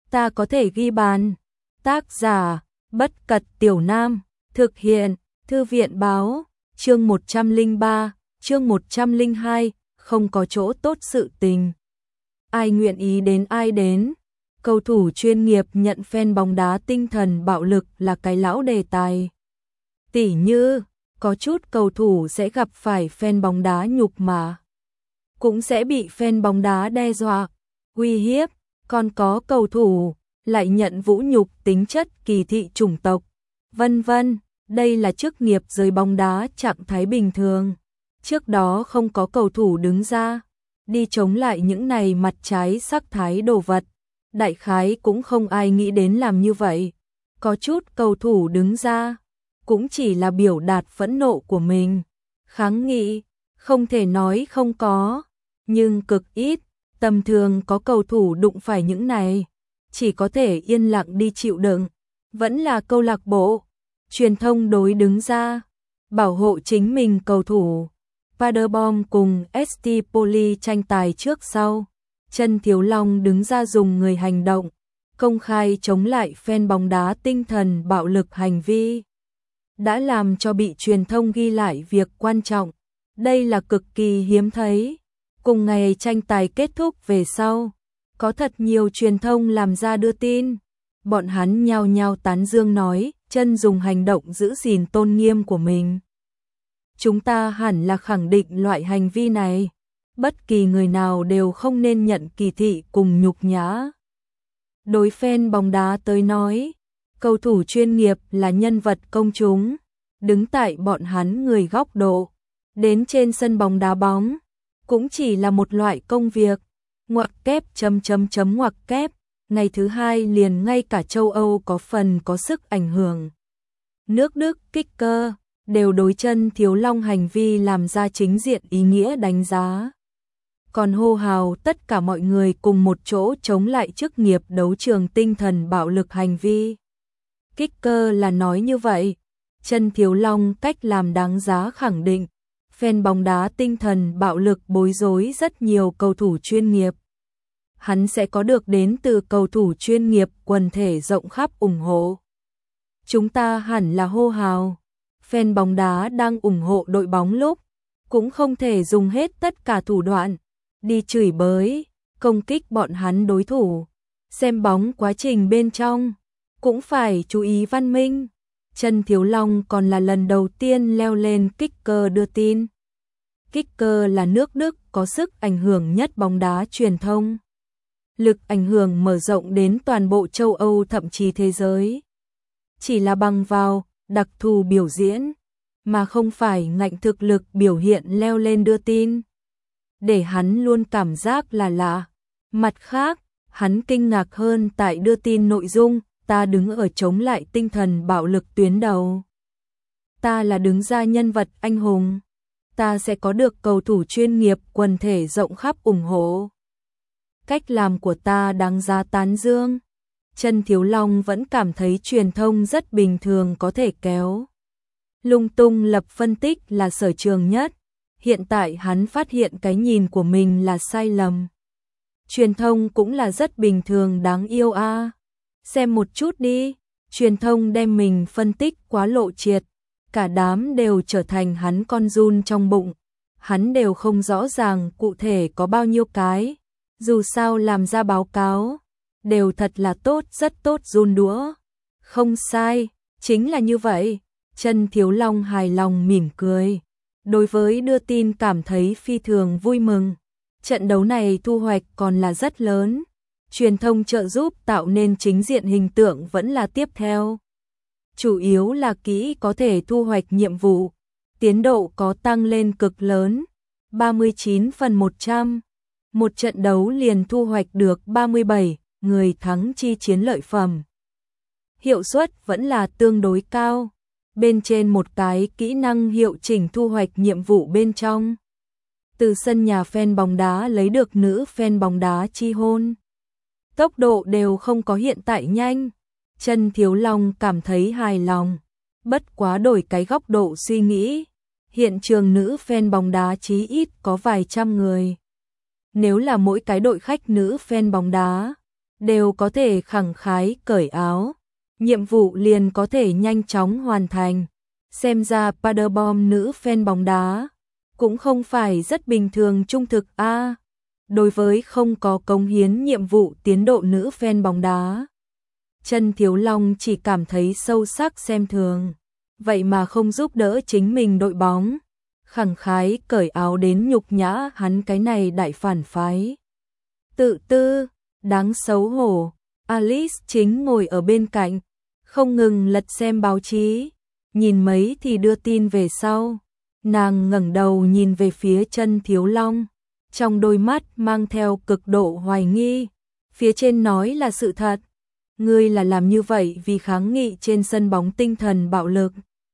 ta có thể ghi bàn. Tác giả, Bất Cật Tiểu Nam, thực hiện, Thư viện báo, chương 103, chương 102, không có chỗ tốt sự tình. Ai nguyện ý đến ai đến. Cầu thủ chuyên nghiệp nhận fan bóng đá tinh thần bạo lực là cái lão đề tài. Tỉ như, có chút cầu thủ sẽ gặp phải fan bóng đá nhục mạ, cũng sẽ bị fan bóng đá đe dọa, uy hiếp, còn có cầu thủ lại nhận vũ nhục tính chất kỳ thị chủng tộc, vân vân. Đây là chức nghiệp giới bóng đá trạng thái bình thường. Trước đó không có cầu thủ đứng ra đi chống lại những này mặt trái sắc thái đồ vật. Đại khái cũng không ai nghĩ đến làm như vậy. Có chút cầu thủ đứng ra cũng chỉ là biểu đạt phẫn nộ của mình, kháng nghị, không thể nói không có, nhưng cực ít. Tầm thường có cầu thủ đụng phải những này, chỉ có thể yên lặng đi chịu đựng. Vẫn là câu lạc bộ, truyền thông đối đứng ra, bảo hộ chính mình cầu thủ. Paderborn cùng ST Poli tranh tài trước sau, Chân Thiếu Long đứng ra dùng người hành động, công khai chống lại fan bóng đá tinh thần bạo lực hành vi. Đã làm cho bị truyền thông ghi lại việc quan trọng. Đây là cực kỳ hiếm thấy. Cùng ngày tranh tài kết thúc về sau, có thật nhiều truyền thông làm ra đưa tin. Bọn hắn nhao nhao tán dương nói, Chân dùng hành động giữ gìn tôn nghiêm của mình. Chúng ta hẳn là khẳng định loại hành vi này. Bất kỳ người nào đều không nên nhận kỳ thị cùng nhục nhã. Đối fan bóng đá tới nói, cầu thủ chuyên nghiệp là nhân vật công chúng, đứng tại bọn hắn người góc độ, đến trên sân bóng đá bóng, cũng chỉ là một loại công việc. Ngoặc kép ngoặc kép, ngày thứ hai liền ngay cả châu Âu có phần có sức ảnh hưởng. Nước Đức Kicker đều đối Chân Thiếu Long hành vi làm ra chính diện ý nghĩa đánh giá. Còn hô hào tất cả mọi người cùng một chỗ chống lại chức nghiệp đấu trường tinh thần bạo lực hành vi. Kicker là nói như vậy, Chân Thiếu Long cách làm đáng giá khẳng định. Fan bóng đá tinh thần bạo lực bối rối rất nhiều cầu thủ chuyên nghiệp. Hắn sẽ có được đến từ cầu thủ chuyên nghiệp quần thể rộng khắp ủng hộ. Chúng ta hẳn là hô hào. Fan bóng đá đang ủng hộ đội bóng lúc, cũng không thể dùng hết tất cả thủ đoạn, đi chửi bới, công kích bọn hắn đối thủ. Xem bóng quá trình bên trong, cũng phải chú ý văn minh. Chân Thiếu Long còn là lần đầu tiên leo lên Kicker đưa tin. Kicker là nước Đức có sức ảnh hưởng nhất bóng đá truyền thông. Lực ảnh hưởng mở rộng đến toàn bộ châu Âu thậm chí thế giới. Chỉ là bằng vào đặc thù biểu diễn, mà không phải ngạnh thực lực biểu hiện leo lên đưa tin. Để hắn luôn cảm giác là lạ. Mặt khác, hắn kinh ngạc hơn tại đưa tin nội dung, ta đứng ở chống lại tinh thần bạo lực tuyến đầu. Ta là đứng ra nhân vật anh hùng. Ta sẽ có được cầu thủ chuyên nghiệp quần thể rộng khắp ủng hộ. Cách làm của ta đáng giá tán dương. Chân Thiếu Long vẫn cảm thấy truyền thông rất bình thường có thể kéo lung tung lập phân tích là sở trường nhất. Hiện tại hắn phát hiện cái nhìn của mình là sai lầm. Truyền thông cũng là rất bình thường đáng yêu a. Xem một chút đi, truyền thông đem mình phân tích quá lộ triệt, cả đám đều trở thành hắn con giun trong bụng. Hắn đều không rõ ràng cụ thể có bao nhiêu cái, dù sao làm ra báo cáo, đều thật là tốt, rất tốt giun đũa. Không sai, chính là như vậy. Chân Thiếu Long hài lòng mỉm cười. Đối với đưa tin cảm thấy phi thường vui mừng. Trận đấu này thu hoạch còn là rất lớn. Truyền thông trợ giúp tạo nên chính diện hình tượng vẫn là tiếp theo. Chủ yếu là kỹ có thể thu hoạch nhiệm vụ. Tiến độ có tăng lên cực lớn. 39/100. Một trận đấu liền thu hoạch được 37 người thắng chi chiến lợi phẩm. Hiệu suất vẫn là tương đối cao. Bên trên một cái kỹ năng hiệu chỉnh thu hoạch nhiệm vụ bên trong. Từ sân nhà fan bóng đá lấy được nữ fan bóng đá chi hôn. Tốc độ đều không có hiện tại nhanh. Chân Thiếu Long cảm thấy hài lòng. Bất quá đổi cái góc độ suy nghĩ. Hiện trường nữ fan bóng đá chí ít có vài trăm người. Nếu là mỗi cái đội khách nữ fan bóng đá, đều có thể khẳng khái cởi áo, nhiệm vụ liền có thể nhanh chóng hoàn thành. Xem ra Paderborn nữ fan bóng đá cũng không phải rất bình thường trung thực a. Đối với không có cống hiến nhiệm vụ tiến độ nữ fan bóng đá, Chân Thiếu Long chỉ cảm thấy sâu sắc xem thường, vậy mà không giúp đỡ chính mình đội bóng, khẳng khái cởi áo đến nhục nhã hắn cái này đại phản phái. Tự tư, đáng xấu hổ. Alice chính ngồi ở bên cạnh, không ngừng lật xem báo chí, nhìn mấy thì đưa tin về sau. Nàng ngẩng đầu nhìn về phía Chân Thiếu Long, trong đôi mắt mang theo cực độ hoài nghi. Phía trên nói là sự thật, ngươi là làm như vậy vì kháng nghị trên sân bóng tinh thần bạo lực.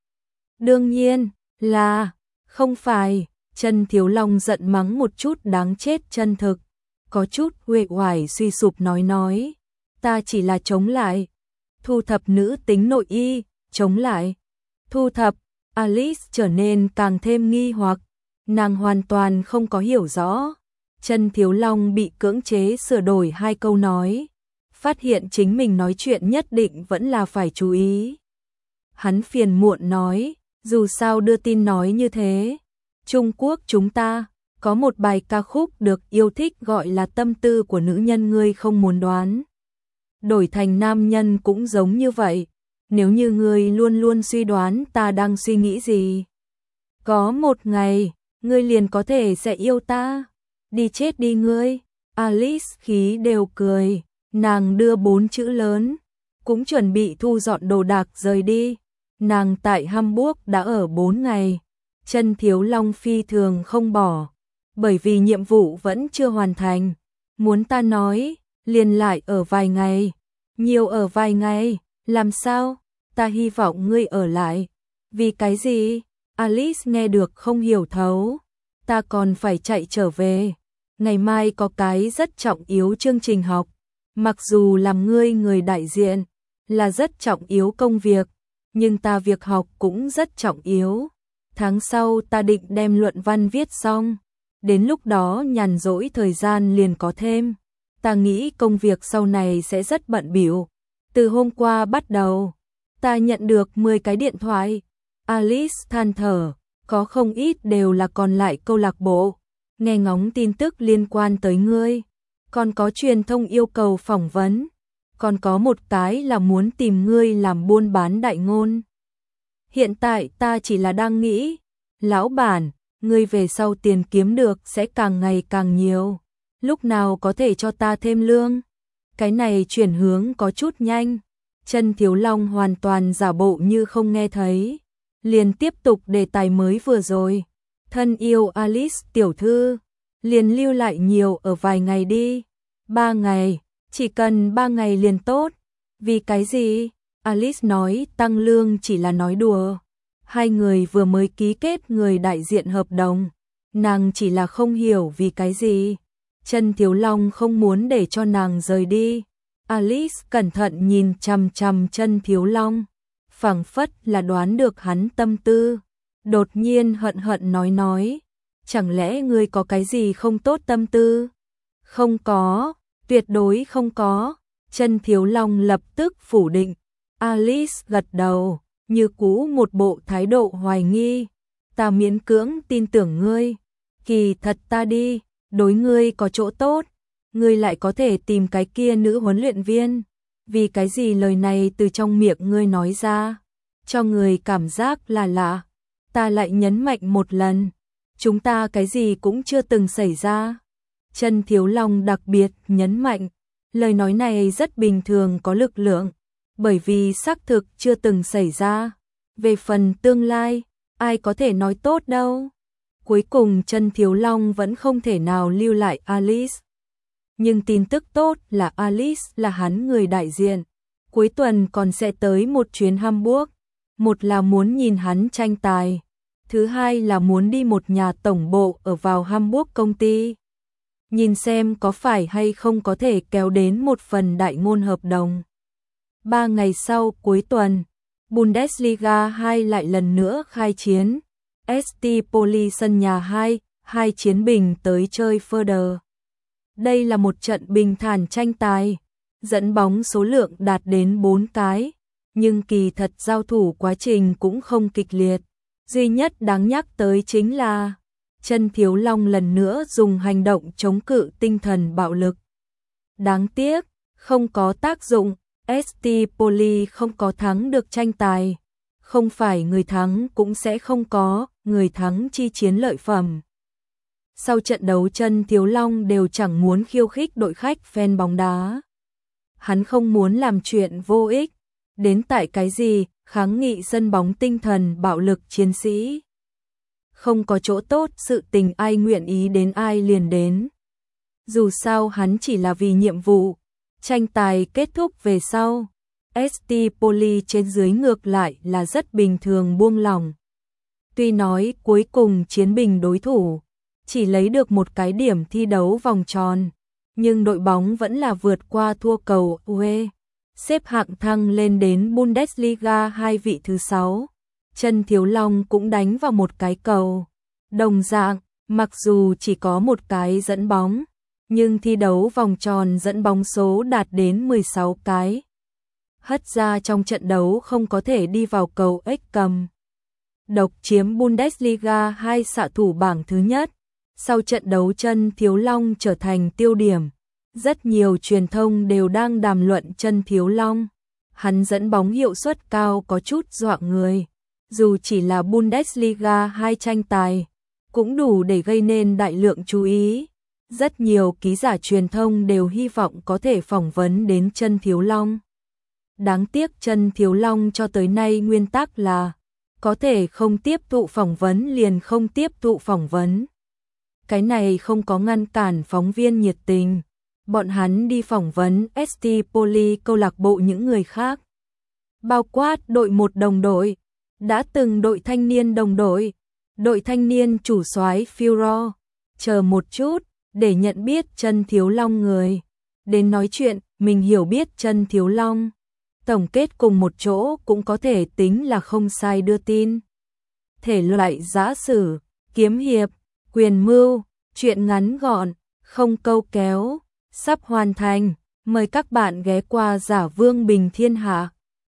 Đương nhiên là không phải. Chân Thiếu Long giận mắng một chút đáng chết chân thực, có chút uể oải suy sụp nói, ta chỉ là chống lại, thu thập nữ tính nội y, chống lại, thu thập. Alice trở nên càng thêm nghi hoặc, nàng hoàn toàn không có hiểu rõ. Chân Thiếu Long bị cưỡng chế sửa đổi 2 câu nói, phát hiện chính mình nói chuyện nhất định vẫn là phải chú ý. Hắn phiền muộn nói, dù sao đưa tin nói như thế, Trung Quốc chúng ta có một bài ca khúc được yêu thích gọi là Tâm tư của nữ nhân ngươi không muốn đoán. Đổi thành nam nhân cũng giống như vậy, nếu như ngươi luôn luôn suy đoán ta đang suy nghĩ gì, có một ngày, ngươi liền có thể sẽ yêu ta. Đi chết đi ngươi. Alice khí đều cười, nàng đưa 4 chữ lớn, cũng chuẩn bị thu dọn đồ đạc rời đi. Nàng tại Hamburg đã ở 4 ngày. Chân Thiếu Long phi thường không bỏ, bởi vì nhiệm vụ vẫn chưa hoàn thành. Muốn ta nói, liền lại ở vài ngày, nhiều ở vài ngày, làm sao? Ta hy vọng ngươi ở lại. Vì cái gì? Alice nghe được không hiểu thấu. Ta còn phải chạy trở về. Ngày mai có cái rất trọng yếu chương trình học. Mặc dù làm ngươi người đại diện là rất trọng yếu công việc, nhưng ta việc học cũng rất trọng yếu. Tháng sau ta định đem luận văn viết xong, đến lúc đó nhàn rỗi thời gian liền có thêm. Ta nghĩ công việc sau này sẽ rất bận bịu. Từ hôm qua bắt đầu, ta nhận được 10 cái điện thoại. Alice than thở, có không ít đều là còn lại câu lạc bộ, nghe ngóng tin tức liên quan tới ngươi. Còn có truyền thông yêu cầu phỏng vấn, còn có một cái là muốn tìm ngươi làm buôn bán đại ngôn. Hiện tại ta chỉ là đang nghĩ, lão bản, ngươi về sau tiền kiếm được sẽ càng ngày càng nhiều, lúc nào có thể cho ta thêm lương? Cái này chuyển hướng có chút nhanh. Chân Thiếu Long hoàn toàn giả bộ như không nghe thấy, liền tiếp tục đề tài mới vừa rồi. Thân yêu Alice tiểu thư, liền lưu lại nhiều ở vài ngày đi. 3 ngày, chỉ cần 3 ngày liền tốt. Vì cái gì? Alice nói tăng lương chỉ là nói đùa. 2 người vừa mới ký kết người đại diện hợp đồng, nàng chỉ là không hiểu vì cái gì. Chân Thiếu Long không muốn để cho nàng rời đi. Alice cẩn thận nhìn chằm chằm Chân Thiếu Long, phảng phất là đoán được hắn tâm tư. Đột nhiên hận hận nói, chẳng lẽ ngươi có cái gì không tốt tâm tư? Không có, tuyệt đối không có. Chân Thiếu Long lập tức phủ định. Alice gật đầu, như cũ một bộ thái độ hoài nghi. Ta miễn cưỡng tin tưởng ngươi, kỳ thật ta đi, đối ngươi có chỗ tốt, ngươi lại có thể tìm cái kia nữ huấn luyện viên. Vì cái gì lời này từ trong miệng ngươi nói ra, cho người cảm giác là lạ. Ta lại nhấn mạnh một lần, chúng ta cái gì cũng chưa từng xảy ra. Chân Thiếu Long đặc biệt nhấn mạnh, lời nói này rất bình thường có lực lượng, bởi vì xác thực chưa từng xảy ra. Về phần tương lai, ai có thể nói tốt đâu. Cuối cùng Chân Thiếu Long vẫn không thể nào lưu lại Alice. Nhưng tin tức tốt là Alice là hắn người đại diện. Cuối tuần còn sẽ tới một chuyến Hamburg. Một là muốn nhìn hắn tranh tài, thứ hai là muốn đi một nhà tổng bộ ở vào Hamburg công ty. Nhìn xem có phải hay không có thể kéo đến một phần đại ngôn hợp đồng. 3 ngày sau cuối tuần, Bundesliga 2 lại lần nữa khai chiến. ST Poli sân nhà 2 chiến bình tới chơi Further. Đây là một trận bình thản tranh tài. dẫn bóng số lượng đạt đến 4 cái, nhưng kỳ thật giao thủ quá trình cũng không kịch liệt. Duy nhất đáng nhắc tới chính là Chân Thiếu Long lần nữa dùng hành động chống cự tinh thần bạo lực. Đáng tiếc, không có tác dụng, ST Poly không có thắng được tranh tài. Không phải người thắng cũng sẽ không có, người thắng chi chiến lợi phẩm. Sau trận đấu Chân Thiếu Long đều chẳng muốn khiêu khích đội khách fan bóng đá. Hắn không muốn làm chuyện vô ích, đến tại cái gì, kháng nghị sân bóng tinh thần bạo lực chiến sĩ. Không có chỗ tốt, sự tình ai nguyện ý đến ai liền đến. Dù sao hắn chỉ là vì nhiệm vụ. Tranh tài kết thúc về sau, ST Poly trên dưới ngược lại là rất bình thường buông lỏng. Tuy nói cuối cùng chiến bình đối thủ, chỉ lấy được một cái điểm thi đấu vòng tròn, nhưng đội bóng vẫn là vượt qua thua cầu UE, xếp hạng thăng lên đến Bundesliga 2 vị thứ 6. Chân Thiếu Long cũng đánh vào một cái cầu. Đồng dạng, mặc dù chỉ có một cái dẫn bóng, nhưng thi đấu vòng tròn dẫn bóng số đạt đến 16 cái. Hất ra trong trận đấu không có thể đi vào cầu ếch cầm. Độc chiếm Bundesliga 2 xạ thủ bảng thứ nhất. Sau trận đấu Chân Thiếu Long trở thành tiêu điểm. Rất nhiều truyền thông đều đang đàm luận Chân Thiếu Long. Hắn dẫn bóng hiệu suất cao có chút dọa người. Dù chỉ là Bundesliga 2 tranh tài, cũng đủ để gây nên đại lượng chú ý. Rất nhiều ký giả truyền thông đều hy vọng có thể phỏng vấn đến Chân Thiếu Long. Đáng tiếc Chân Thiếu Long cho tới nay nguyên tắc là có thể không tiếp thụ phỏng vấn liền không tiếp thụ phỏng vấn. Cái này không có ngăn cản phóng viên nhiệt tình. Bọn hắn đi phỏng vấn ST Poly câu lạc bộ những người khác. Bao quát đội một đồng đội, đã từng đội thanh niên đồng đội thanh niên chủ soái Führer. Chờ một chút, để nhận biết Chân Thiếu Long người. Đến nói chuyện, mình hiểu biết Chân Thiếu Long. Tổng kết cùng một chỗ cũng có thể tính là không sai đưa tin. Thể loại giã sử, kiếm hiệp, quyền mưu, truyện ngắn gọn, không câu kéo, sắp hoàn thành. Mời các bạn ghé qua Giả Vương Bình Thiên Hạ.